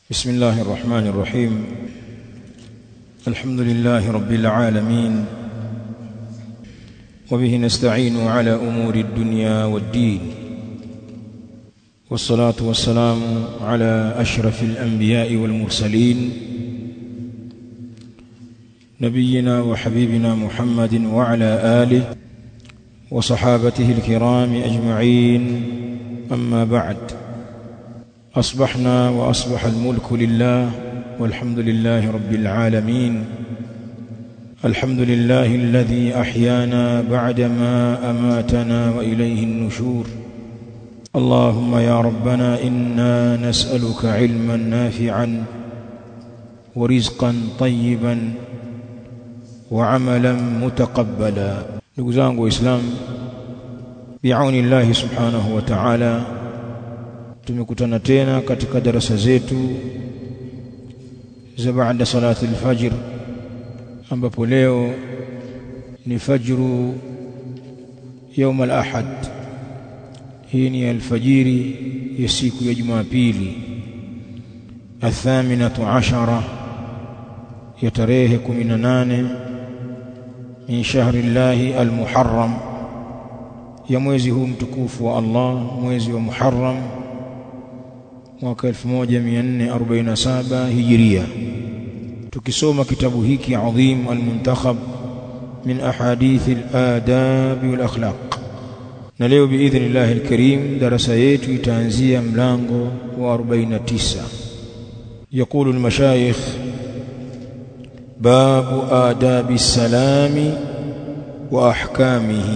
بسم الله الرحمن الرحيم. الحمد لله رب العالمين، وبه نستعين على أمور الدنيا والدين، والصلاة والسلام على أشرف الأنبياء والمرسلين نبينا وحبيبنا محمد وعلى آله وصحابته الكرام أجمعين. أما بعد، أصبحنا وأصبح الملك لله، والحمد لله رب العالمين. الحمد لله الذي أحيانا بعدما أماتنا وإليه النشور. اللهم يا ربنا إنا نسألك علما نافعا ورزقا طيبا وعملا متقبلا. نقول إسلام بعون الله سبحانه وتعالى tumekutana tena katika darasa zetu za baada salati al-fajr, ambapo leo ni fajru يوم الأحد. hii ni alfajiri ya siku ya Jumapili, 18 ya tarehe 18 min shahri llahi al-Muharram, ya mwezi huu mtukufu wa Allah, mwezi wa Muharram mwaka 1447 Hijria. Tukisoma kitabu hiki adhim al-Muntakhab min ahadith al-adab wal akhlaq, na leo biidhnillah al-karim darasa yetu itaanzia mlango wa 49. يقول المشايخ: باب آداب السلام وأحكامه.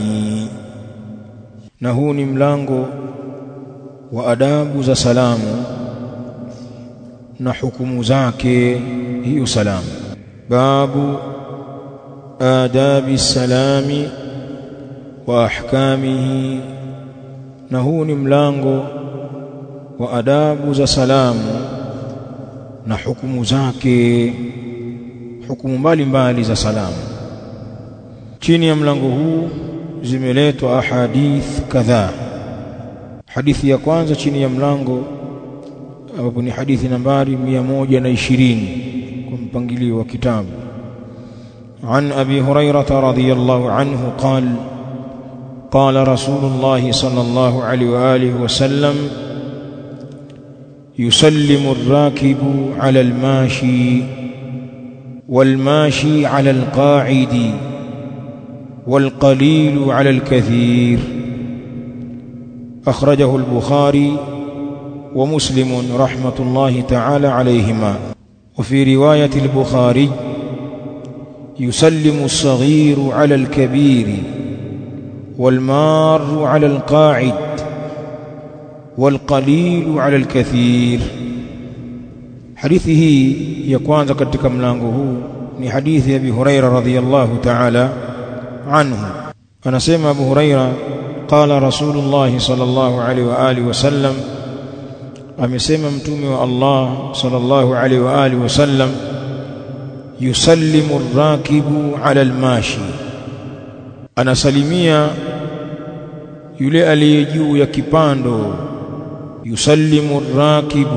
نهوني ملango wa adabu za salamu na hukumu zake hiyo salamu. Babu adabi salami wa ahkamihi, na huu ni mlango wa adabu za salamu na hukumu zake, hukumu mbalimbali za salamu. Chini ya mlango huu zimeletwa ahadith kadhaa. Hadithi ya kwanza chini ya mlango, ambapo ni hadithi nambari 120 kwa mpangilio wa kitabu. An Abi Hurairah radhiyallahu anhu qala qala Rasulullah sallallahu alayhi wa alihi wa sallam: yusallimu ar-rakibu 'ala al-mashi wal-mashi 'ala al-qa'idi wal-qalilu 'ala al-kathir. أخرجه البخاري ومسلم رحمة الله تعالى عليهما. وفي رواية البخاري: يسلم الصغير على الكبير والمار على القاعد والقليل على الكثير. حديثه يكون katika mlango huu ni hadithi ya Abi Hurairah radhiyallahu ta'ala anhu. Anasema Abu Hurairah: قال رسول الله صلى الله عليه وآله وسلم، amesema mtume wa Allah sallallahu alaihi wa alihi wasallam: yusallimu ar-rakibu ala al-mashi, anasalimia yule aliye juu ya kipando. Yusallimu ar-rakibu,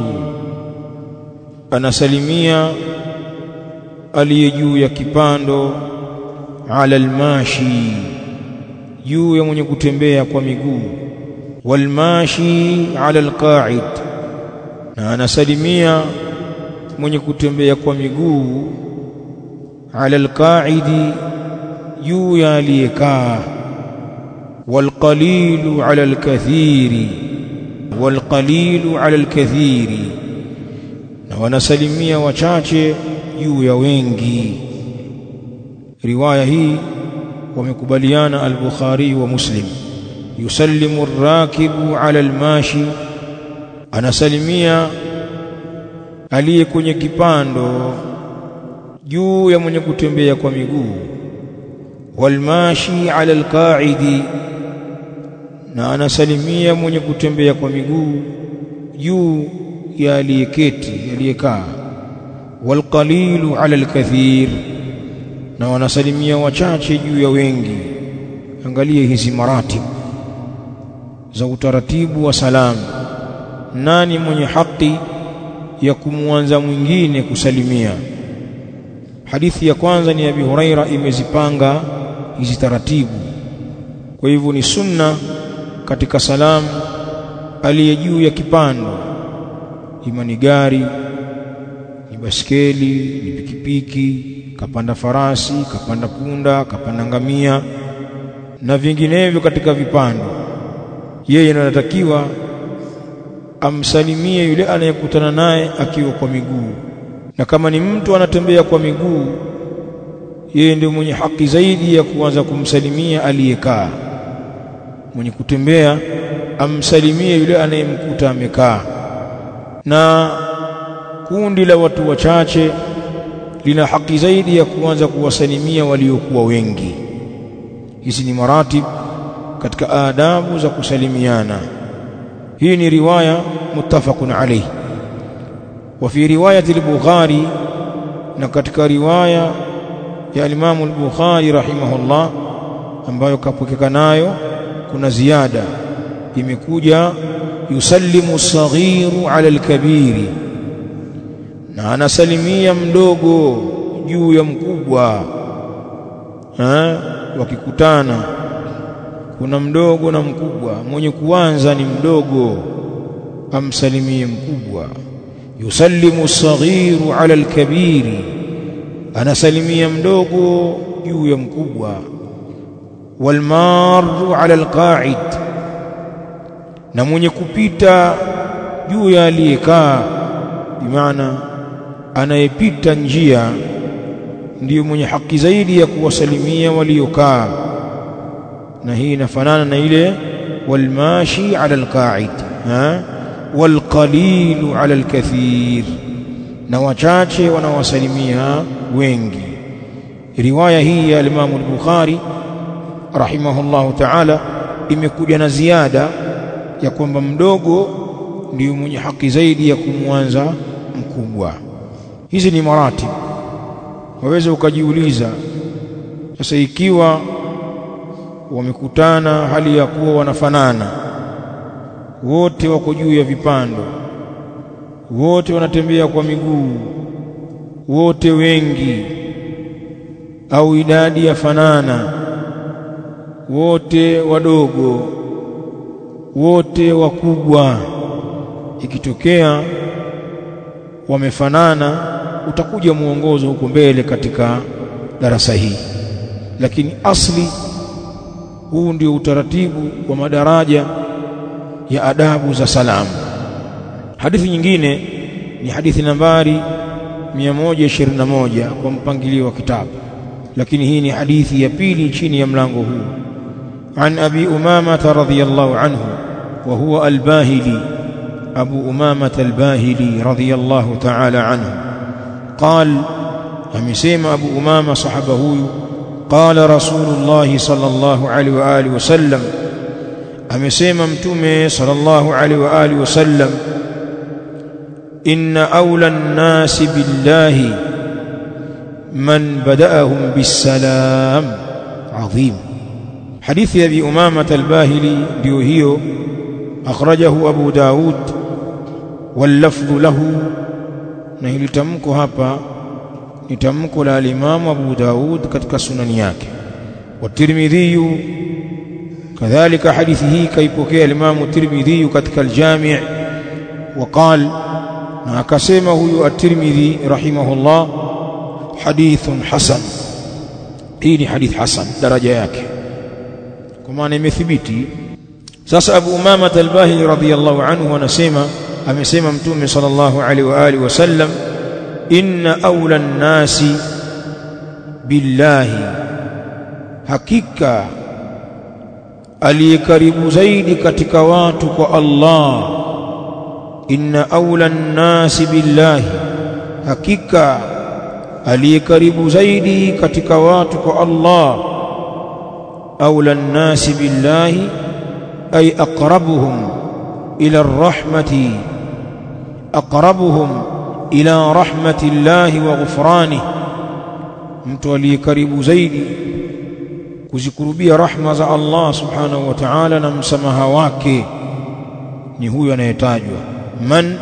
anasalimia aliye juu ya kipando. Ala al-mashi, juu ya mwenye kutembea kwa miguu. Walmashi ala alqa'id, na anasalimia mwenye kutembea kwa miguu. Ala alqa'idi, juu ya aliyekaa. Walqalilu ala alkathiri, walqalilu ala alkathiri, na wanasalimia wachache juu ya wengi. Riwaya hii wamekubaliana al-Bukhari wa Muslim. Yusallimu ar-rakibu ala al-mashi, anasalimia aliye kwenye kipando juu ya mwenye kutembea kwa miguu. Walmashi ala al-qa'idi, na anasalimia mwenye kutembea kwa miguu juu ya aliyeketi, aliyekaa. Walqalilu ala al-kathir, na wanasalimia wachache juu ya wengi. Angalie hizi maratib za utaratibu wa salamu. Nani mwenye haki ya kumwanza mwingine kusalimia. Hadithi ya kwanza ni Abi Huraira imezipanga hizi taratibu. Kwa hivyo ni sunna katika salamu aliye juu ya kipando, ima ni gari, ni baskeli, ni pikipiki, kapanda farasi, kapanda punda, kapanda ngamia na vinginevyo katika vipando, yeye anatakiwa amsalimie yule anayekutana naye akiwa kwa miguu. Na kama ni mtu anatembea kwa miguu, yeye ndio mwenye haki zaidi ya kuanza kumsalimia aliyekaa. Mwenye kutembea amsalimie yule anayemkuta amekaa. Na kundi la watu wachache lina haki zaidi ya kuanza kuwasalimia waliokuwa wengi. Hizi ni maratib katika adabu za kusalimiana. Hii ni riwaya muttafaqun alayhi. Wa fi riwayati al-Bukhari, na katika riwaya ya Imam al-Bukhari rahimahullah ambayo kapokeka nayo kuna ziada imekuja, yusallimu as-saghiru ala al-kabiri, na anasalimia mdogo juu ya mkubwa. Wakikutana kuna mdogo na mkubwa, mwenye kuanza ni mdogo amsalimie mkubwa. Yusallimu as-saghiru ala al-kabiri, anasalimia mdogo juu ya mkubwa. Walmaru ala al-qa'id, na mwenye kupita juu ya aliyekaa, bimaana anayepita njia ndiyo mwenye haki zaidi ya kuwasalimia waliokaa. Na hii inafanana na ile walmashi ala alqa'id, walqalilu ala alkathir, na wachache wanawasalimia wengi. Riwaya hii ya Imam al-Bukhari rahimahullahu ta'ala imekuja na ziada ya kwamba mdogo ndiyo mwenye haki zaidi ya kumwanza mkubwa. Hizi ni maratib. Waweza ukajiuliza sasa, ikiwa wamekutana hali ya kuwa wanafanana, wote wako juu ya vipando, wote wanatembea kwa miguu, wote wengi au idadi ya fanana, wote wadogo, wote wakubwa, ikitokea wamefanana, utakuja muongozo huko mbele katika darasa hii. Lakini asli huu ndio utaratibu wa madaraja ya adabu za salamu. Hadithi nyingine ni hadithi nambari 121 kwa mpangilio wa kitabu, lakini hii ni hadithi ya pili chini ya mlango huu. An Abi Umama radhiyallahu anhu wa huwa al-Bahili, Abu Umama al-Bahili radhiyallahu ta'ala anhu قال، amesema Abu Umama sahaba huyu, qala Rasulullah sallallahu alaihi wa alihi wasallam, amesema mtume sallallahu alaihi wa alihi wasallam, inna awla an-nasi billahi man bada'ahum bis-salam adhim. Hadithi ya Abi Umama al-Bahili ndio hiyo, akhrajahu Abu Daud wal lafdhu lahu, na hili tamko hapa ni tamko la Imam Abu Daud katika sunani yake. Wa Tirmidhi kadhalika hadithi hii kaipokea Imam Tirmidhi katika al-Jami'. Waqal, na akasema huyu at-Tirmidhi rahimahullah, hadithun hasan. Hii ni hadith hasan, daraja yake kwa maana imethibiti. Sasa Abu Umama al-Bahili radhiyallahu anhu anasema, amesema mtume sallallahu alaihi wa alihi wasallam, inna awla an-nasi billahi, hakika aliyekaribu zaidi katika watu kwa Allah. Inna awla an-nasi billahi, hakika aliyekaribu zaidi katika watu kwa Allah. Awla an-nasi billahi ay aqrabuhum ila ar-rahmati, aqrabuhum ila rahmatillahi wa ghufranihi, mtu aliyekaribu zaidi kuzikurubia rahma za Allah subhanahu wa ta'ala na msamaha wake ni huyo anayetajwa. Man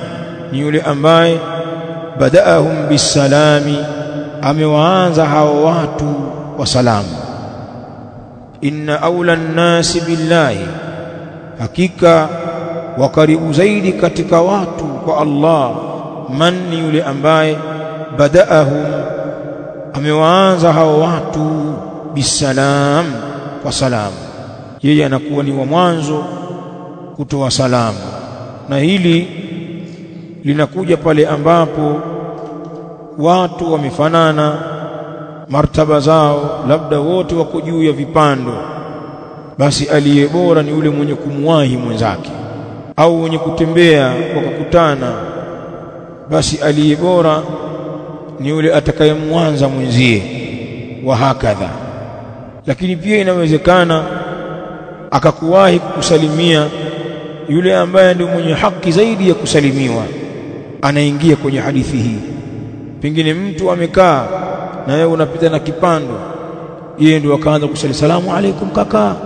ni yule ambaye badaahum bisalami, amewaanza hao watu kwa salamu. Inna awla an-nasi billahi, hakika wa karibu zaidi katika watu kwa Allah, man, ni yule ambaye badaahum, amewaanza hao watu bisalam, kwa salamu. Yeye anakuwa ni wa mwanzo kutoa salamu, na hili linakuja pale ambapo watu wamefanana martaba zao, labda wote wako juu ya vipando, basi aliye bora ni yule mwenye kumwahi mwenzake, au mwenye kutembea wakakutana, basi aliye bora ni yule atakayemwanza mwenzie, wa hakadha. Lakini pia inawezekana akakuwahi kukusalimia yule ambaye ndio mwenye haki zaidi ya kusalimiwa, anaingia kwenye hadithi hii. Pengine mtu amekaa na wewe unapita na kipando, yeye ndio akaanza kusali salamu alaikum kaka,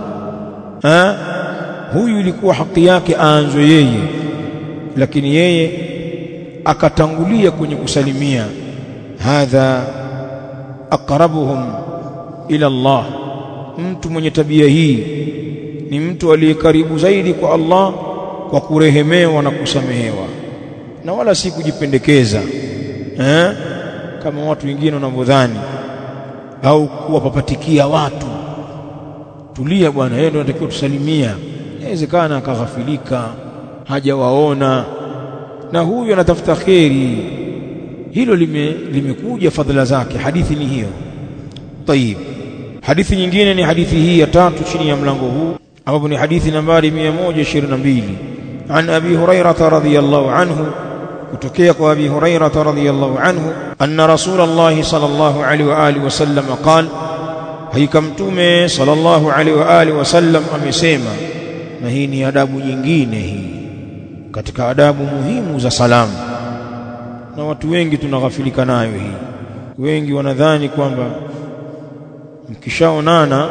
huyu ilikuwa haki yake aanzwe yeye, lakini yeye akatangulia kwenye kusalimia. Hadha aqrabuhum ila Allah, mtu mwenye tabia hii ni mtu aliyekaribu zaidi kwa Allah kwa kurehemewa na kusamehewa, na wala si kujipendekeza kama watu wengine wanavyodhani, au kuwapapatikia watu. Tulia bwana, yeye ndio anatakiwa tusalimia. Inawezekana akaghafilika, hajawaona, na huyu anatafuta kheri. Hilo limekuja fadhila zake. Hadithi ni hiyo. Tayib, hadithi nyingine ni hadithi hii ya tatu chini ya mlango huu, ambapo ni hadithi nambari 122. An Abi Hurairah radhiyallahu anhu, kutokea kwa Abi Hurairah radhiyallahu anhu, anna Rasulullah sallallahu alaihi wa alihi wasallam qala, hakika Mtume sallallahu alaihi wa alihi wasallam amesema. Na hii ni adabu nyingine, hii katika adabu muhimu za salamu, na watu wengi tunaghafilika nayo hii. Wengi wanadhani kwamba mkishaonana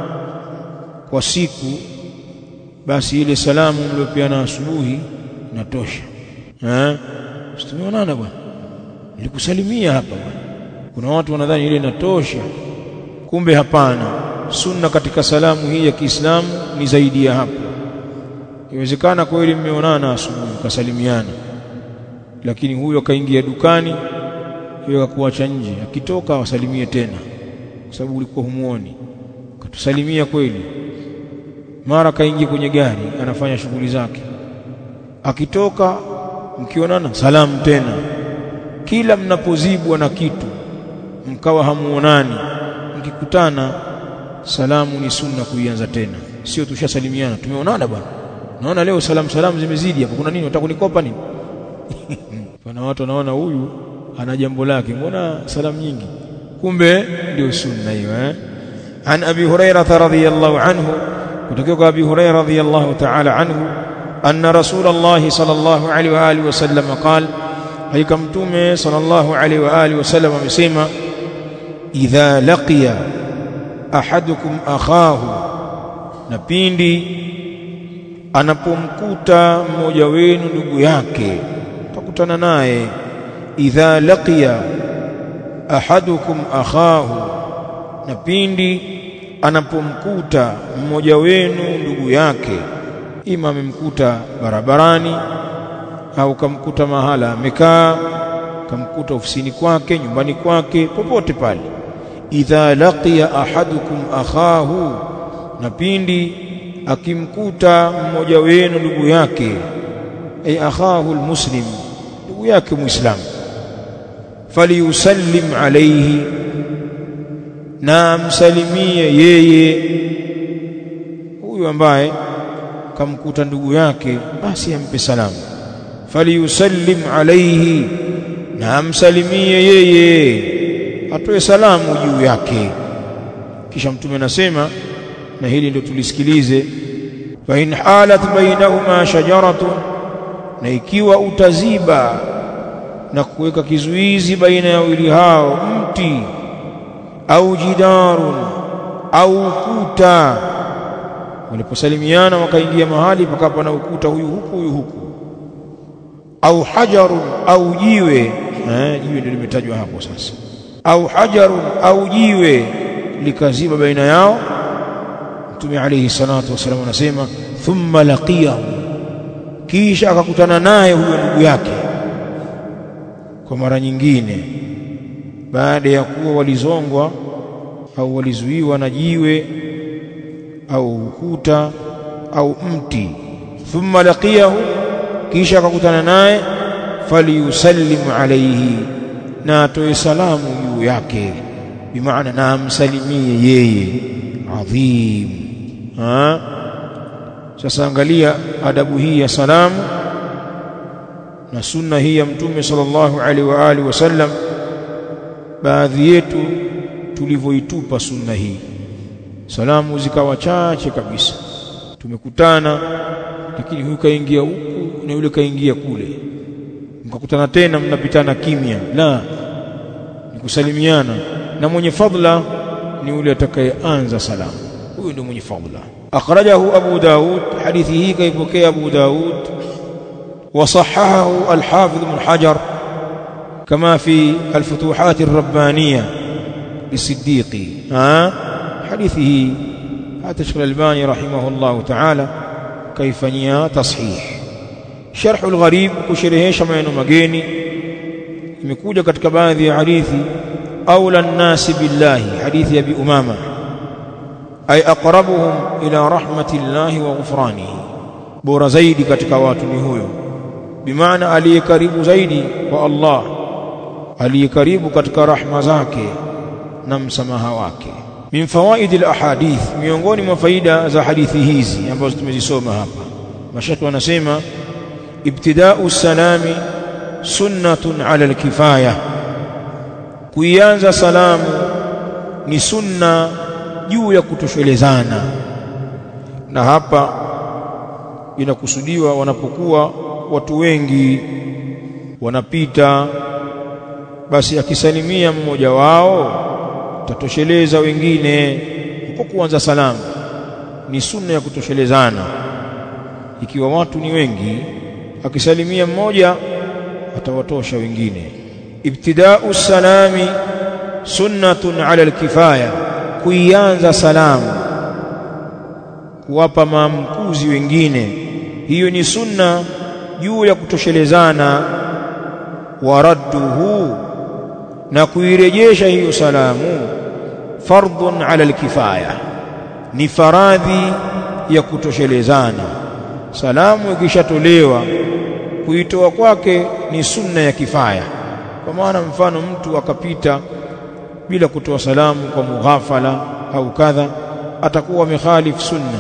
kwa siku, basi ile salamu mliopeana asubuhi inatosha. Tumeonana bwana, nilikusalimia hapa bwana. Kuna watu wanadhani ile inatosha, kumbe hapana. Sunna katika salamu hii ya Kiislamu ni zaidi ya hapo. Inawezekana kweli mmeonana asubuhi kasalimiana, lakini huyo kaingia dukani, huyo akakuacha nje, akitoka wasalimie tena, kwa sababu ulikuwa humuoni. Katusalimia kweli, mara kaingia kwenye gari anafanya shughuli zake, akitoka mkionana salamu tena. Kila mnapozibwa na kitu mkawa hamuonani, mkikutana salamu ni sunna kuianza tena, sio tushasalimiana tumeonana bwana, naona leo salamu zimezidi hapa, kuna nini, unataka kunikopa nini? Kuna watu wanaona huyu ana jambo lake, mbona salamu nyingi? Kumbe ndio sunna hiyo. An Abi Hurairah radhiyallahu anhu, kutoka kwa Abi Hurairah radhiyallahu ta'ala anhu, anna Rasulullah sallallahu alaihi wa alihi wasallam qala, hakika Mtume sallallahu alaihi wa alihi wasallam amesema, idha laqiya ahadukum akhahu, na pindi anapomkuta mmoja wenu ndugu yake, takutana naye. Idha laqiya ahadukum akhahu, na pindi anapomkuta mmoja wenu ndugu yake, ima amemkuta barabarani au kamkuta mahala amekaa, kamkuta ofisini kwake, nyumbani kwake, popote pale. Idha laqiya ahadukum akhahu, na pindi akimkuta mmoja wenu ndugu yake, ay akhahu almuslim, ndugu yake muislamu, falyusallim alayhi, na msalimie yeye huyu ambaye kamkuta ndugu yake, basi ampe salamu. Falyusallim alayhi, na msalimie yeye, atoe salamu juu yake. Kisha Mtume anasema, na hili ndio tulisikilize, fa in halat bainahuma shajaratun, na ikiwa utaziba na kuweka kizuizi baina ya wawili hao, mti au jidarun au ukuta, waliposalimiana wakaingia mahali pakapo na ukuta, huyu huku huyu huku, au hajarun au jiwe, jiwe ndio limetajwa hapo sasa, au hajarun au jiwe likaziba baina yao. Mtume alayhi salatu wasallam anasema thumma laqiyahu, kisha akakutana naye huyo ndugu yake kwa mara nyingine, baada ya kuwa walizongwa au walizuiwa na jiwe au ukuta au mti. Thumma laqiyahu, kisha akakutana naye, falyusallim alayhi, na atoe salamu juu yake, bimaana na amsalimie yeye. Adhim. Sasa angalia adabu hii ya salamu na sunna hii ya Mtume sallallahu alaihi wa alihi wasallam. Baadhi yetu tulivyoitupa sunna hii, salamu zikawa chache kabisa. Tumekutana lakini huyu kaingia huku na yule kaingia kule, mkakutana tena mnapitana kimya. La, ni kusalimiana, na mwenye fadhila ni yule atakayeanza salamu, huyo ndio mwenye fadhila. Akhrajahu Abu Daud, hadithi hii kaipokea Abu Daud, وصححه الحافظ ابن حجر كما في الفتوحات الربانية للصديقي. حديثه هذا الشيخ الألباني رحمه الله تعالى كيفنيا تصحيح. شرح الغريب كشرهيش maneno mageni imekuja katika baadhi ya hadithi. أولى الناس بالله, حديث أبي أمامة, أي أقربهم إلى رحمة الله وغفرانه, bora zaidi katika watu ni huyo, bimaana aliyekaribu zaidi kwa Allah, aliyekaribu katika rahma zake na msamaha wake. Min fawaidil ahadith, miongoni mwa faida za hadithi hizi ambazo tumezisoma hapa, mashaka wanasema ibtida'u salami sunnatun ala alkifaya, kuianza salamu ni sunna juu ya kutoshelezana. Na hapa inakusudiwa wanapokuwa watu wengi wanapita, basi akisalimia mmoja wao tatosheleza wengine. Kwa kuanza salamu ni sunna ya kutoshelezana. Ikiwa watu ni wengi, akisalimia mmoja atawatosha wengine. Ibtida'u salami sunnatun ala alkifaya, kuianza salamu kuwapa maamkuzi wengine, hiyo ni sunna juu ya kutoshelezana. Waradduhu, na kuirejesha hiyo salamu, fardhun ala alkifaya, ni faradhi ya kutoshelezana. Salamu ikishatolewa, kuitoa kwake ni sunna ya kifaya. Kwa maana mfano mtu akapita bila kutoa salamu kwa mughafala au kadha, atakuwa amekhalif sunna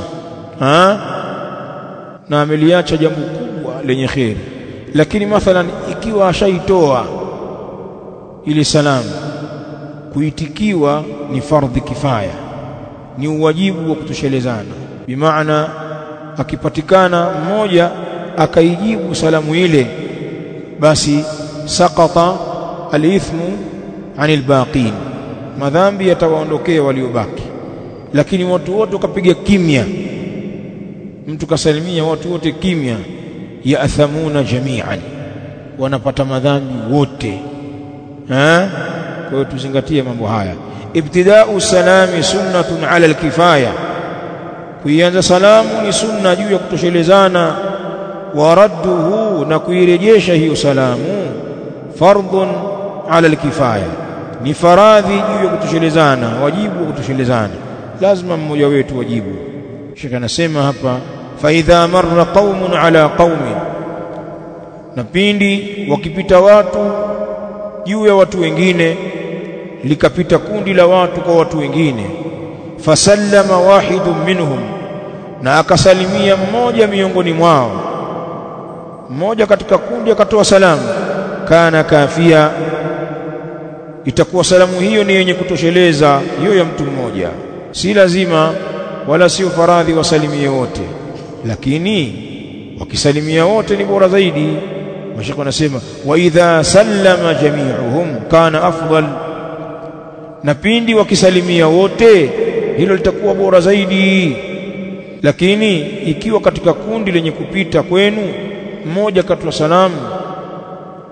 na ameliacha jambo kubwa lenye kheri. Lakini mathalan ikiwa ashaitoa ile salamu, kuitikiwa ni fardhi kifaya, ni uwajibu wa kutoshelezana. Bimaana akipatikana mmoja akaijibu salamu ile, basi saqata alithmu anil baqin, madhambi yatawaondokea waliobaki. Lakini watu wote wakapiga kimya, mtu kasalimia watu wote kimya, ya athamuna jami'an, wanapata madhambi wote. Kwa hiyo tuzingatie mambo haya. Ibtida'u salami sunnatun ala alkifaya, kuianza salamu ni sunna juu ya kutoshelezana. Waradduhu, na kuirejesha hiyo salamu, fardhun ala alkifaya, ni faradhi juu ya kutoshelezana, wajibu wa kutoshelezana. Lazima mmoja wetu wajibu. Sheikh anasema hapa, fa idha marra qaumun ala qaumin, na pindi wakipita watu juu ya watu wengine, likapita kundi la watu kwa watu wengine, fasallama wahidun minhum, na akasalimia mmoja miongoni mwao, mmoja katika kundi akatoa salamu, kana kafia, itakuwa salamu hiyo ni yenye kutosheleza hiyo ya mtu mmoja. Si lazima wala sio faradhi wasalimie wote, lakini wakisalimia wote ni bora zaidi. Mashaka wanasema wa idha sallama jami'uhum kana afdal, na pindi wakisalimia wote hilo litakuwa bora zaidi. Lakini ikiwa katika kundi lenye kupita kwenu mmoja katoa salamu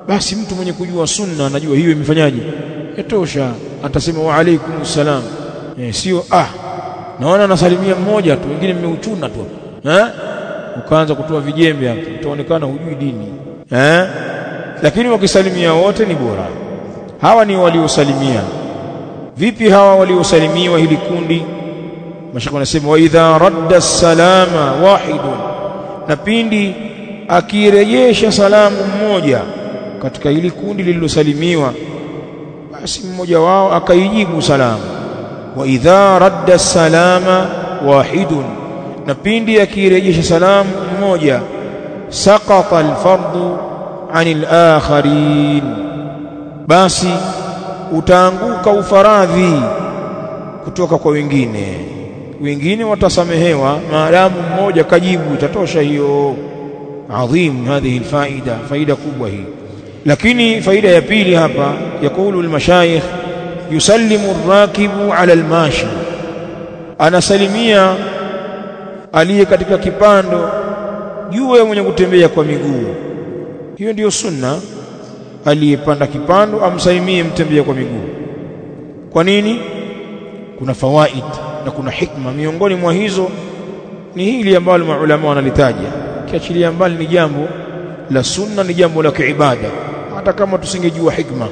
basi mtu mwenye kujua sunna anajua hiyo imefanyaje, yatosha, atasema wa alaikumus salam. Sio naona nasalimia mmoja tu, wengine mmeuchuna tu, ukaanza kutoa vijembe hapo, utaonekana hujui dini. Lakini wakisalimia wote ni bora. Hawa ni waliosalimia. Vipi hawa waliosalimiwa hili kundi? Mashaka wanasema wa idha radda salama wahidun, na pindi akirejesha salamu mmoja katika hili kundi lililosalimiwa, basi mmoja wao akaijibu salamu. Wa idha radda salama wahidun, na pindi akirejesha salamu mmoja, saqata alfardu anil akharin, basi utaanguka ufaradhi kutoka kwa wengine. Wengine watasamehewa maadamu mmoja kajibu, itatosha hiyo. Adhim hadhihi alfaida, faida kubwa hii. Lakini faida ya pili hapa, yakulu almashayikh yusallimu arrakibu ala almashi, anasalimia aliye katika kipando juu ya mwenye kutembea kwa miguu. Hiyo ndiyo sunna, aliyepanda kipando amsalimie mtembea kwa miguu. Kwa nini? Kuna fawaid na kuna hikma. Miongoni mwa hizo ni hili ambalo maulama wanalitaja, kiachilia mbali ni jambo la sunna, ni jambo la kiibada. Hata kama tusingejua hikma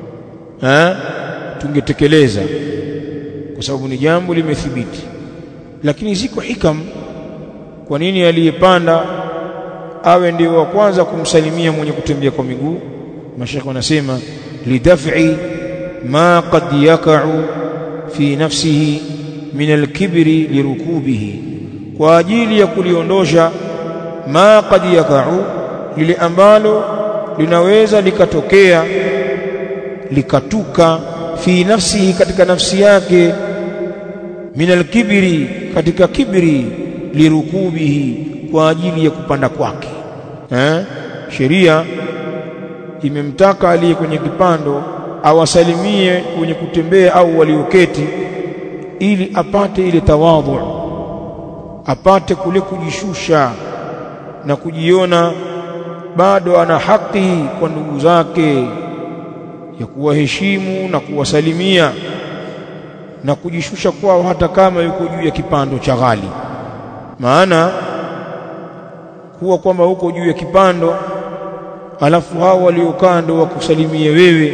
tungetekeleza kwa sababu ni jambo limethibiti. Lakini ziko hikam, kwa nini aliyepanda awe ndio wa kwanza kumsalimia mwenye kutembea kwa miguu? Mashayikh wanasema lidaf'i ma qad yaka'u fi nafsihi min al-kibri lirukubihi, kwa ajili ya kuliondosha ma qad yaka'u, lile ambalo linaweza likatokea likatuka, fi nafsihi, katika nafsi yake, min al-kibri, katika kibri, lirukubihi, kwa ajili ya kupanda kwake. Sheria imemtaka aliye kwenye kipando awasalimie kwenye kutembea au walioketi, ili apate ile tawadhu, apate kule kujishusha na kujiona bado ana haki kwa ndugu zake ya kuwaheshimu na kuwasalimia na kujishusha kwao, hata kama yuko juu ya kipando cha ghali. Maana kuwa kwamba huko juu ya kipando alafu hao waliokaa ndio wakusalimie wewe,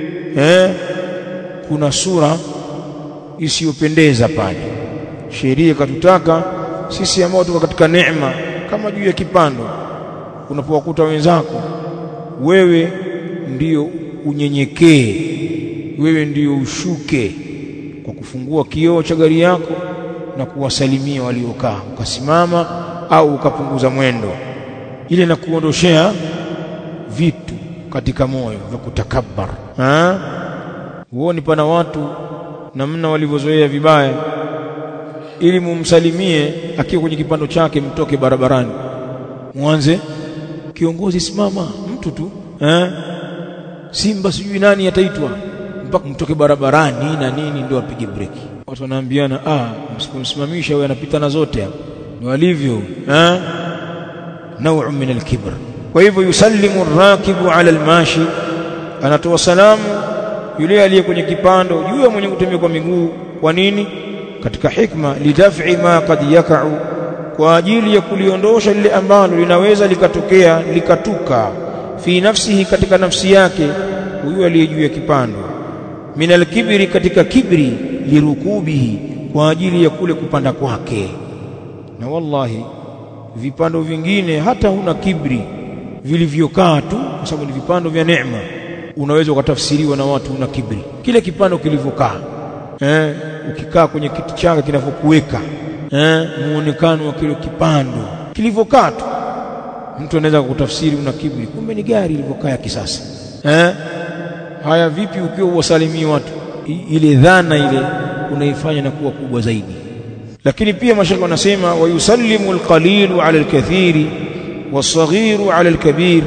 kuna sura isiyopendeza pale. Sheria katutaka sisi ambao tuko katika neema kama juu ya kipando, unapowakuta wenzako, wewe ndio unyenyekee, wewe ndio ushuke kwa kufungua kioo cha gari yako na kuwasalimia waliokaa, ukasimama au ukapunguza mwendo, ile na kuondoshea vitu katika moyo vya kutakabbar. Huoni pana watu namna walivyozoea vibaya, ili mumsalimie akiwa kwenye kipando chake, mtoke barabarani, mwanze kiongozi simama, mtu tu Simba sijui nani ataitwa, mpaka mtoke barabarani na nini ndio apige breki. Watu wanaambiana msikumsimamisha wewe, anapita na zote hapo. Ni walivyo nau'u min al-kibr. Kwa hivyo yusallimu ar-rakibu ala al-mashi, anatoa salamu yule aliye kwenye kipando juu ya mwenye kutembea kwa miguu. Kwa nini? Katika hikma, lidaf'i ma qad yaka'u, kwa ajili ya kuliondosha lile ambalo linaweza likatokea likatuka, fi nafsihi, katika nafsi yake huyu aliye juu ya kipando, min al-kibri, katika kibri, lirukubihi, kwa ajili ya kule kupanda kwake. Na wallahi vipando vingine hata huna kibri, vilivyokaa tu, kwa sababu ni vipando vya neema, unaweza ukatafsiriwa na watu una kibri. Kile kipando kilivyokaa, ukikaa kwenye kiti chake kinavyokuweka, muonekano wa kile kipando kilivyokaa tu, mtu anaweza kukutafsiri una kibri, kumbe ni gari ilivyokaa ya kisasa. Haya, vipi ukiwa uwasalimii watu, ile dhana ile unaifanya na kuwa kubwa zaidi. Lakini pia mashaka wanasema wa yusallimu alqalilu ala alkathiri wasaghiru ala alkabir,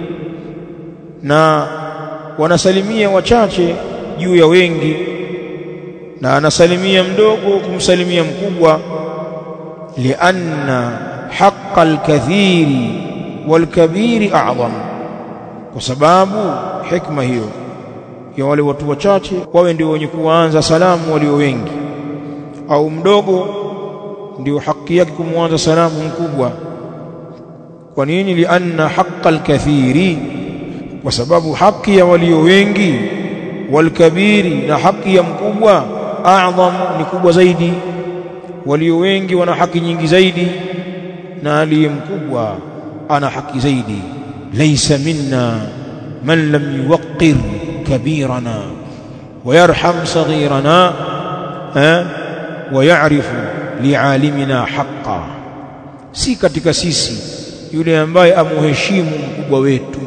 na wanasalimia wachache juu ya wengi, na anasalimia mdogo kumsalimia mkubwa. Lianna haqqa alkathiri walkabiri a'zam, kwa sababu hikma hiyo ya wale watu wachache wawe ndio wenye kuanza salamu walio wengi, au mdogo ndio haki yake kumwanza salamu mkubwa. Kwa nini? Lianna haqqal kathiri, kwa sababu haki ya walio wengi, wal kabiri, na haki ya mkubwa, a'zam, ni kubwa zaidi. Walio wengi wana haki nyingi zaidi na aliye mkubwa ana haki zaidi. Laysa minna man lam yuwaqqir kabirana wa yarham saghirana wa ya'rifu li'alimina haqqan, si katika sisi yule ambaye amuheshimu mkubwa wetu,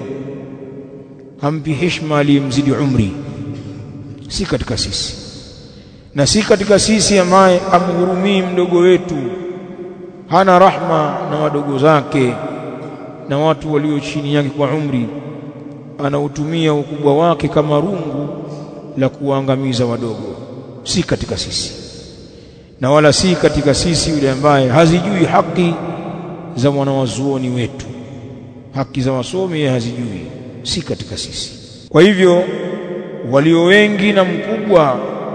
hampi heshima aliyemzidi umri, si katika sisi. Na si katika sisi ambaye amhurumii mdogo wetu, hana rahma na wadogo zake na watu walio chini yake kwa umri, anautumia ukubwa wake kama rungu la kuangamiza wadogo, si katika sisi. Na wala si katika sisi yule ambaye hazijui haki za wanawazuoni wetu, haki za wasomi hazijui, si katika sisi. Kwa hivyo walio wengi na mkubwa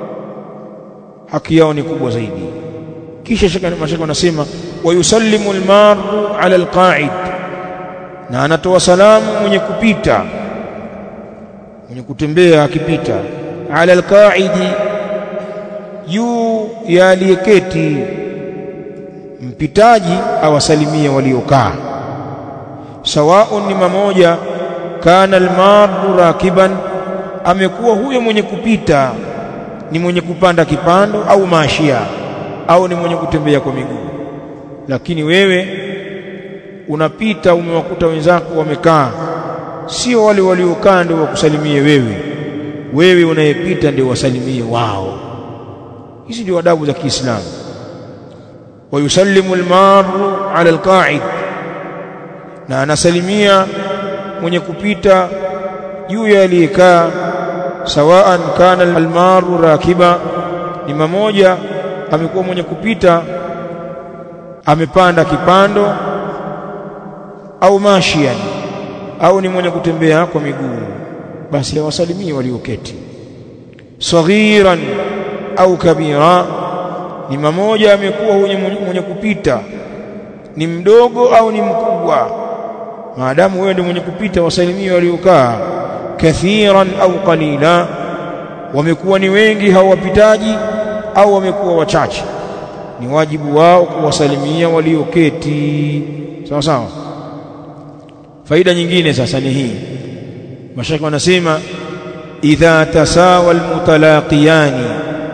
haki yao ni kubwa zaidi. Kisha mashaka wanasema wa yusallimu almaru ala alqa'id, na anatoa salamu mwenye kupita, mwenye kutembea akipita, ala alqa'idi, juu ya aliyeketi. Mpitaji awasalimia waliokaa, sawaun, ni mamoja, kana almaru rakiban, amekuwa huyo mwenye kupita ni mwenye kupanda kipando, au mashia, au ni mwenye kutembea kwa miguu. Lakini wewe unapita, umewakuta wenzako wamekaa, sio wale waliokaa ndio wakusalimie wewe, wewe unayepita ndio wasalimie wao. Hizi ndio adabu za Kiislamu. Wa yusallimu almaru ala alqa'id, na anasalimia mwenye kupita juu ya aliyekaa, sawaan kana almaru rakiba, ni mamoja, amekuwa mwenye kupita amepanda kipando, au mashian, au ni mwenye kutembea kwa miguu, basi awasalimie walioketi. Saghiran au kabira, ni mamoja, amekuwa mwenye kupita ni mdogo au ni mkubwa, maadamu wewe ndio mwenye kupita, wasalimie waliokaa. Kathiran au qalila, wamekuwa ni wengi hawapitaji au wamekuwa wachache, ni wajibu wao kuwasalimia walioketi. Sawa sawa. Faida nyingine sasa ni hii, mashaka wanasema idha tasawa almutalaqiyani,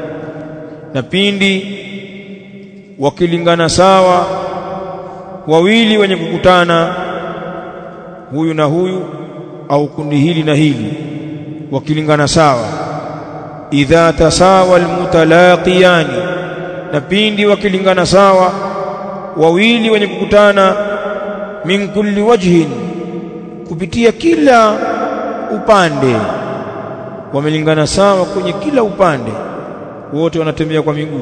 na pindi wakilingana sawa wawili wenye kukutana, huyu na huyu au kundi hili na hili, wakilingana sawa. Idha tasawa almutalaqiyani, na pindi wakilingana sawa wawili wenye kukutana, min kulli wajhin, kupitia kila upande, wamelingana sawa kwenye kila upande, wote wanatembea kwa miguu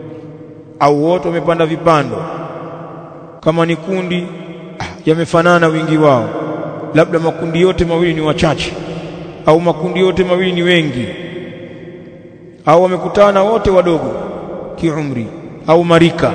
au wote wamepanda vipando. Kama ni kundi yamefanana wingi wao, labda makundi yote mawili ni wachache, au makundi yote mawili ni wengi, au wamekutana wote wadogo kiumri au marika,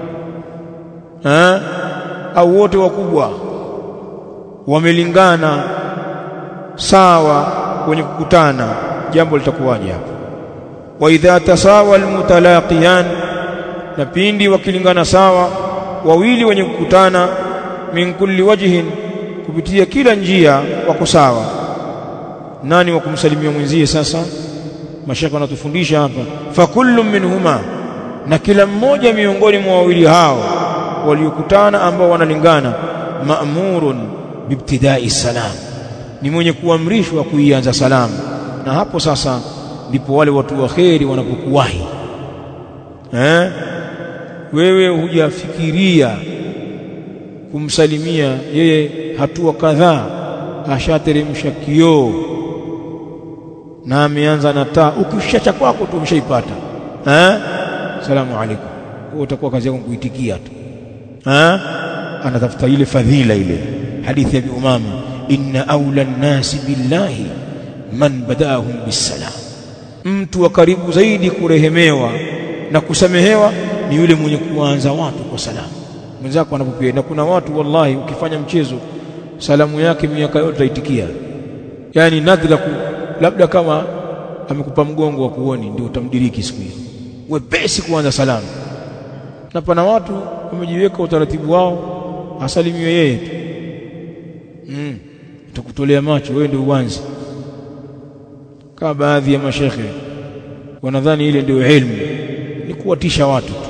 au wote wakubwa, wamelingana sawa kwenye kukutana, jambo litakuwaje hapo? Wa idha tasawa almutalaqiyan, na pindi wakilingana sawa wawili wenye kukutana, min kulli wajhin, kupitia kila njia wako sawa. Nani wa kumsalimia mwenzie sasa? Mashaka wanatufundisha hapa, fa kullu minhuma, na kila mmoja miongoni mwa wawili hao waliokutana ambao wanalingana, ma'murun bibtida'i salam, ni mwenye kuamrishwa kuianza salamu. Na hapo sasa ndipo wale watu wa kheri wanapokuwahi. Wewe hujafikiria kumsalimia yeye, hatua kadhaa ashateremsha kioo na ameanza na taa, ukishacha kwako tu umeshaipata. Salamu alaykum, wewe utakuwa kazi yako kuitikia tu. Anatafuta ile fadhila ile. Hadithi ya Umama, inna awla an-nasi billahi man badahum bisalam, mtu wa karibu zaidi kurehemewa na kusamehewa ni yule mwenye kuanza watu kwa salamu. Mwenzako anapopia, na kuna watu wallahi ukifanya mchezo salamu yake miaka yote itaitikia, yani nadhira labda kama amekupa mgongo wa kuoni ndio utamdiriki siku hiyo, wepesi kuanza salamu. Na pana watu wamejiweka utaratibu wao, asalimiwe yeye tu, utakutolea macho wewe ndio uanze. Kama baadhi ya mashekhe wanadhani ile ndio elimu, ni kuwatisha watu tu.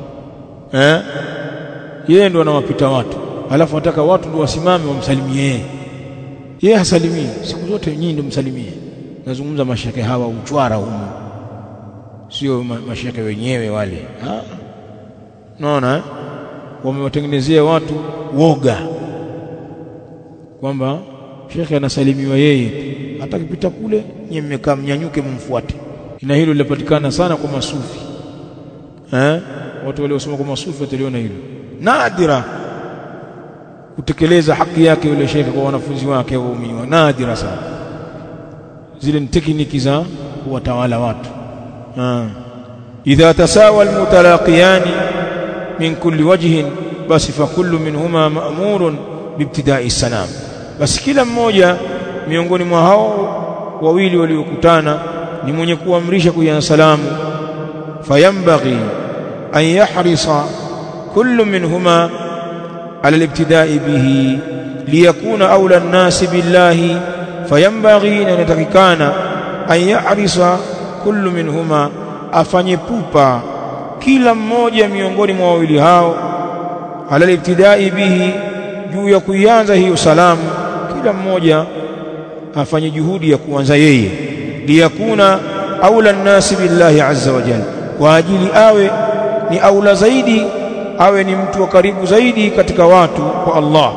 Yeye ndio anawapita watu, alafu nataka watu ndio wasimame wamsalimie yeye hasalimii. Siku zote nyinyi ndio msalimie. Nazungumza mashekhe hawa uchwara humu, sio mashekhe wenyewe wale. Unaona wamewatengenezea watu woga kwamba shekhe anasalimiwa yeye tu, hata kipita kule nyinyi mmekaa mnyanyuke mumfuate. Na hilo linapatikana sana kwa masufi. Watu waliosoma kwa masufi wataliona hilo. Nadira kutekeleza haki yake yule shekhe kwa wanafunzi wake waumini, nadira sana. Zile ni tekniki za kuwatawala watu. Idha tasawa almutalaqiyani min kulli wajhin basi fa kullu minhuma ma'murun biibtida'i salam, basi kila mmoja miongoni mwa hao wawili waliokutana ni mwenye kuamrisha kuanza salamu. Fayambaghi an yahrisa kullu minhuma ala al-ibtida'i bihi liyakuna awla an-nas billahi. Fayambaghi, inatakikana, an yahrisa kullu minhuma, afanye pupa kila mmoja miongoni mwa wawili hao, ala al-ibtida'i bihi, juu ya kuianza hiyo salamu. Kila mmoja afanye juhudi ya kuanza yeye, liyakuna awla an-nas billahi azza wa jalla, kwa ajili awe ni aula zaidi, awe ni mtu wa karibu zaidi katika watu kwa Allah,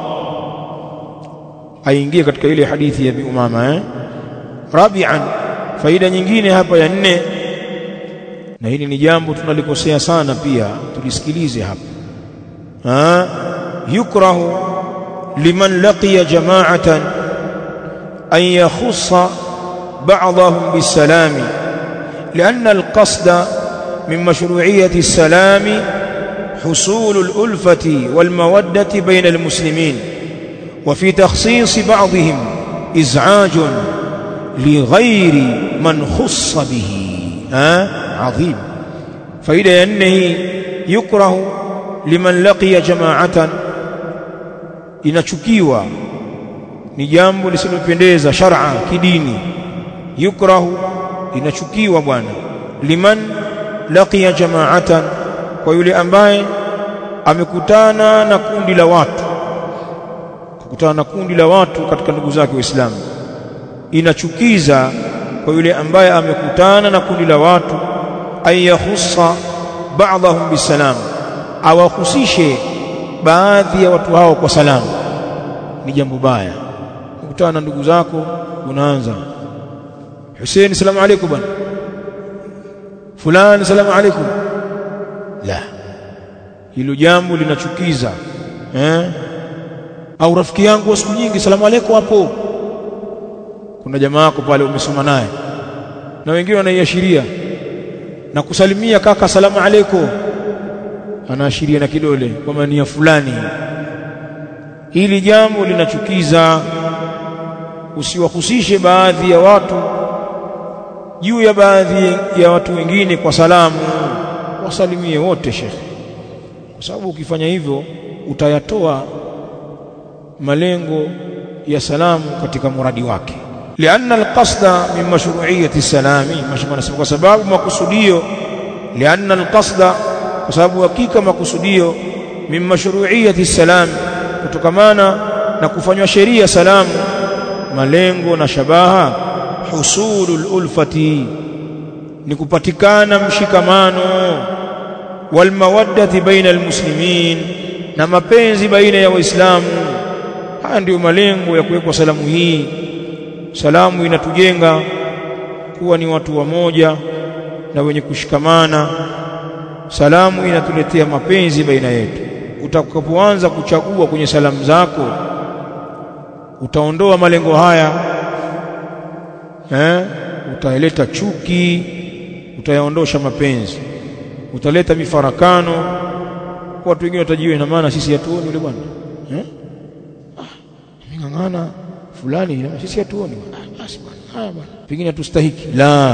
aingie katika ile hadithi ya Abi Umama. Rabi'an, faida nyingine hapa ya 4, na hili ni jambo tunalikosea sana pia, tulisikilize hapa. Yukrahu liman laqiya jama'atan an yakhussa ba'dahum bisalami lianna alqasda min mashru'iyyati as-salami حصول الألفة والمودة بين المسلمين، وفي تخصيص بعضهم إزعاج لغير من خص به. عظيم. فإذا أنه يكره لمن لقي جماعة، inachukiwa ni jambo lisilopendeza shar'a kidini. Yukrahu, inachukiwa bwana, liman laqiya jama'atan, kwa yule ambaye amekutana na kundi la watu, kukutana na kundi la watu katika ndugu zake Waislamu. Inachukiza kwa yule ambaye amekutana na kundi la watu, ayakhussa ba'dahum bisalam, awahusishe baadhi ya watu hao kwa salamu. Ni jambo baya. Kukutana na ndugu zako unaanza Hussein salamu alaykum bwana, fulani salamu alaykum. La, hilo jambo linachukiza. Au rafiki yangu wa siku nyingi salamu alaykum hapo. Kuna jamaa wako pale umesoma naye, na wengine wanaiashiria na kusalimia, kaka salamu alaykum, anaashiria na kidole kwamba ni ya fulani. Hili jambo linachukiza. Usiwahusishe baadhi ya watu juu ya baadhi ya watu wengine kwa salamu. Wasalimie wote shekhe, kwa sababu ukifanya hivyo utayatoa malengo ya salamu katika muradi wake. Lianna alqasda min mashru'iyyati salami, kwa sababu makusudio, lianna alqasda, kwa sababu hakika makusudio, min mashru'iyyati salam, kutokamana na kufanywa sheria salamu, malengo na shabaha, husulul ulfati, ni kupatikana mshikamano, wal mawaddati baina almuslimin, na mapenzi baina ya Waislamu. Haya ndio malengo ya kuwekwa salamu hii. Salamu inatujenga kuwa ni watu wamoja na wenye kushikamana. Salamu inatuletea mapenzi baina yetu. Utakapoanza kuchagua kwenye salamu zako utaondoa malengo haya, utaleta chuki, utayaondosha mapenzi, utaleta mifarakano. Watu wengine watajiwe na maana sisi hatuoni yule bwana, ngangana fulani sisi hatuoni basi bwana, bwana pengine tustahiki. La,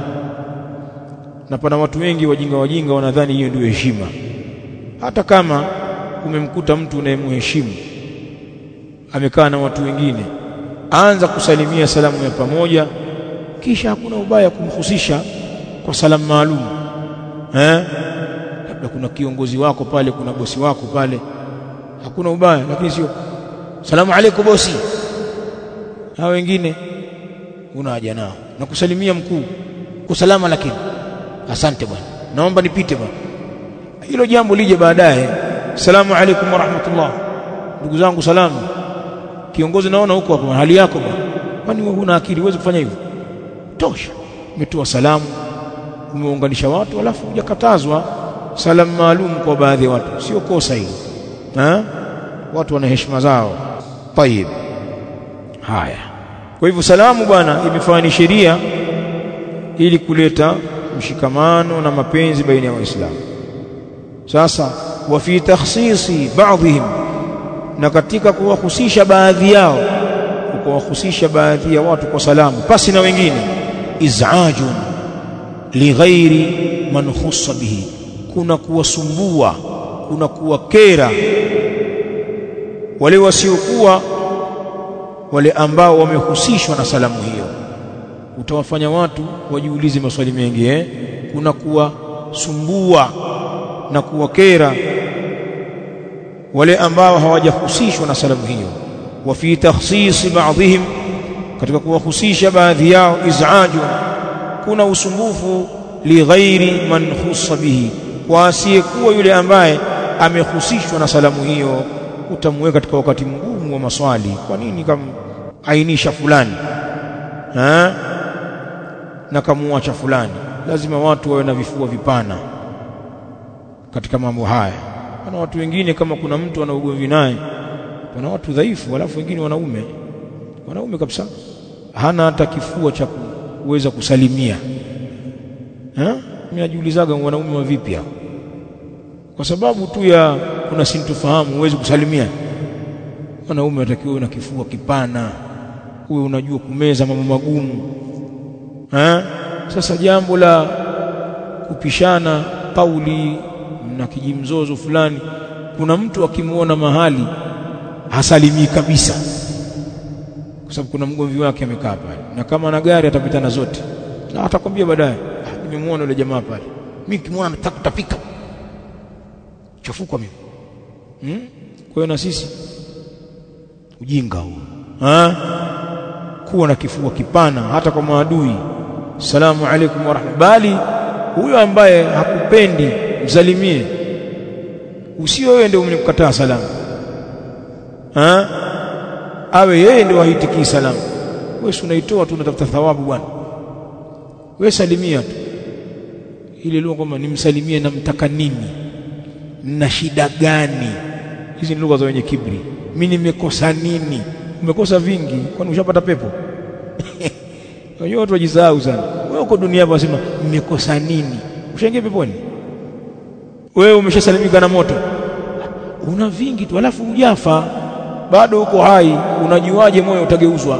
na pana watu wengi wajinga wanadhani hiyo ndio heshima. Hata kama umemkuta mtu unayemheshimu amekaa na watu wengine, anza kusalimia salamu ya pamoja, kisha hakuna ubaya kumhusisha kwa salamu maalum. Labda kuna kiongozi wako pale, kuna bosi wako pale, hakuna ubaya, lakini sio salamu alaykum bosi. Hao wengine unaja nao na kusalimia mkuu kusalama, lakini asante bwana, naomba nipite bwana. Hilo jambo lije baadaye. Salamu alaykum wa rahmatullah, ndugu zangu salamu. Kiongozi naona huko hapo hali yako bwana, kwani wewe huna akili uweze kufanya hivyo? Tosha, umetoa salamu, umeunganisha watu, alafu hujakatazwa salamu maalum kwa baadhi ya watu. Sio kosa hilo, watu wana heshima zao. Tayeb, haya. Kwa hivyo salamu bwana imefanya ni sheria ili kuleta mshikamano na mapenzi baina ya Waislamu. Sasa wa fi takhsisi ba'dihim, na katika kuwahusisha baadhi yao, kuwahusisha baadhi ya watu kwa salamu pasi na wengine, iz'ajun li ghairi man khussa bihi, kuna kuwasumbua, kuna kuwakera wale wasiokuwa wale ambao wamehusishwa na salamu hiyo. Utawafanya watu wajiulize maswali mengi. Kuna kuwasumbua na kuwakera wale ambao hawajahusishwa na salamu hiyo. Wa fi takhsis ba'dihim, katika kuwahusisha baadhi yao, iz'aju, kuna usumbufu li ghairi man khussa bihi, kwa asiyekuwa yule ambaye amehusishwa na salamu hiyo. Utamweka katika wakati mgumu wa maswali. Kwa nini kama ainisha fulani na kamuacha fulani? Lazima watu wawe na vifua vipana katika mambo haya. Kuna watu wengine, kama kuna mtu ana ugomvi naye, kuna watu dhaifu, alafu wengine wanaume kabisa, hana hata kifua cha kuweza kusalimia. Mimi najiulizaga wanaume wa vipi hao? Kwa sababu tu ya kuna sintofahamu uweze kusalimia. Wanaume watakiwa na kifua kipana, uwe unajua kumeza mambo magumu. Sasa jambo la kupishana kauli na kijimzozo fulani, kuna mtu akimuona mahali hasalimii kabisa, kwa sababu kuna mgomvi wake amekaa pale, na kama na gari atapitana zote, na atakwambia baadaye, nimemuona yule jamaa pale, mimi kimuona nataka kutapika chafuka mimi. Kwa hiyo na sisi ujinga huo, kuwa na kifua kipana hata kwa maadui. Salamu alaykum wa rahmatullahi, bali huyo ambaye hakupendi msalimie, usio wewe ndio umekukataa salamu, awe yeye ndio aitiki salamu. Wewe unaitoa tu, unatafuta thawabu bwana, wewe salimia tu. Ile lugha kama nimsalimie namtaka nini, na shida gani? Hizi ni lugha za wenye kibri. Mimi nimekosa nini? Umekosa vingi, kwani ushapata pepo? Wao watu wajisahau sana. Wewe uko dunia hapa wasema nimekosa nini? Ushaingia peponi? Wewe umeshasalimika na moto, una vingi tu, alafu hujafa bado uko hai. Unajuaje moyo utageuzwa?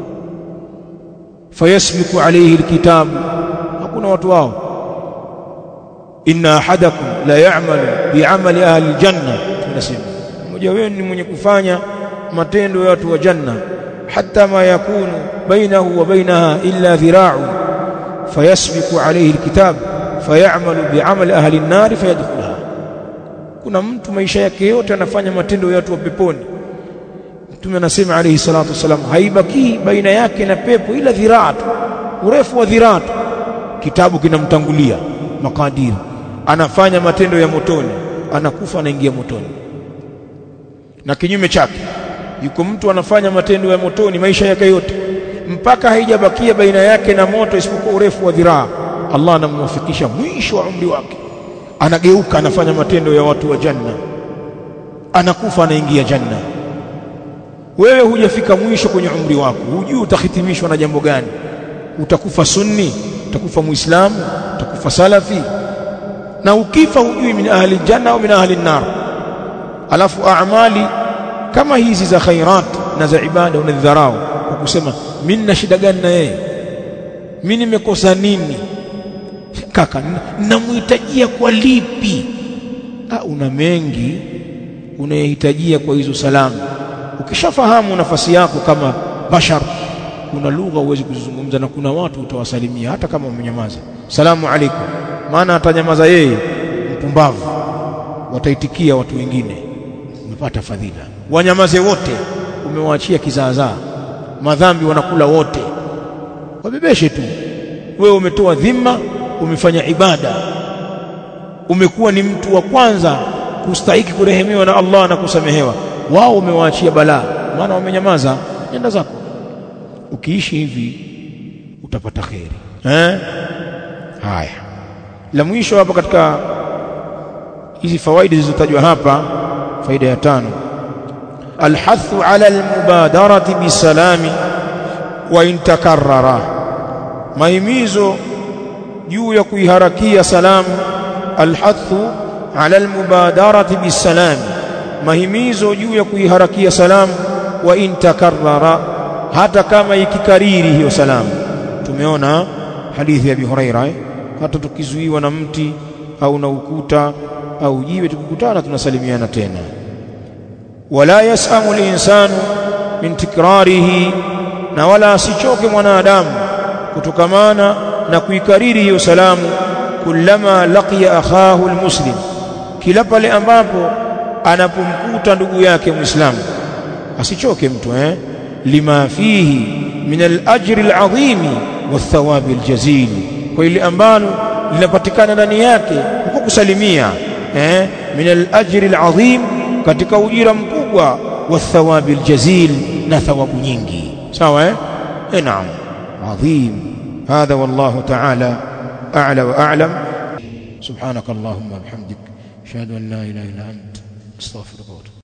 Fayasbiku alayhi alkitabu, hakuna watu wao. Inna ahadakum la ya'malu bi'amali ahli aljanna, tunasema mmoja wenu ni mwenye kufanya matendo ya watu wa janna, hatta ma yakunu bainahu wa bainaha illa dhira'u fayasbiku alayhi alkitab fayamalu bi'amali ahli an-nar fayadkhulaha. Kuna mtu maisha yake yote anafanya matendo ya watu wa peponi. Mtume anasema alayhi salatu wasalam, haibaki baina yake na pepo ila dhiraa, urefu wa dhiraa, kitabu kinamtangulia makadiri. Anafanya matendo ya motoni, anakufa anaingia motoni. Na kinyume chake, yuko mtu anafanya matendo ya motoni maisha yake yote, mpaka haijabakia baina yake na moto isipokuwa urefu wa dhiraa. Allah anamwafikisha mwisho wa umri wake, anageuka anafanya matendo ya watu wa janna, anakufa anaingia janna. wewe hujafika mwisho kwenye umri wako, hujui utahitimishwa na jambo gani. Utakufa sunni, utakufa muislamu, utakufa salafi, na ukifa hujui min ahli janna au min ahli nar. Alafu amali kama hizi za khairat na za ibada unadharau kwa kusema mimi nina shida gani na yeye, mimi nimekosa nini? Kaka, namhitajia kwa lipi? Una mengi unayohitajia kwa hizo salamu. Ukishafahamu nafasi yako kama bashar, kuna lugha uwezi kuzungumza na kuna watu utawasalimia hata kama umenyamaza, salamu alaykum, maana atanyamaza yeye mpumbavu, wataitikia watu wengine, umepata fadhila. Wanyamaze wote, umewaachia kizaazaa, madhambi wanakula wote, wabebeshe tu. Wewe umetoa dhima, umefanya ibada, umekuwa ni mtu wa kwanza kustahiki kurehemewa na Allah na kusamehewa. Wao umewaachia balaa, maana wamenyamaza. Nenda zako. Ukiishi hivi utapata kheri. Haya, la mwisho hapa katika hizi fawaida zilizotajwa hapa, faida ya 5, alhathu ala almubadarati bisalami wa in takarrara, mahimizo juu ya kuiharakia salamu. Alhathu ala almubadarati bisalami, mahimizo juu ya kuiharakia salamu. Wa in takarrara, hata kama ikikariri hiyo salamu. Tumeona hadithi ya Abi Huraira, hata tukizuiwa na mti au na ukuta au jiwe, tukikutana tunasalimiana tena. Wala yasamu al-insanu min tikrarihi, na wala asichoke mwanadamu kutokamana na kuikariri hiyo salamu. Kullama laqiya akhahu al-muslim, kila pale ambapo anapomkuta ndugu yake Muislamu, asichoke mtu lima fihi min al-ajri al-azimi wath-thawabi al-jazil, kwa ile ambalo linapatikana ndani yake kwa kusalimia min al-ajri al-azim, katika ujira mkubwa, wath-thawabi al-jazil, na thawabu nyingi. Sawa naam, adhim. Hadha wallahu ta'ala a'la wa a'lam. Subhanakallahumma bihamdik, ashhadu an la ilaha illa anta, astaghfiruka wa atubu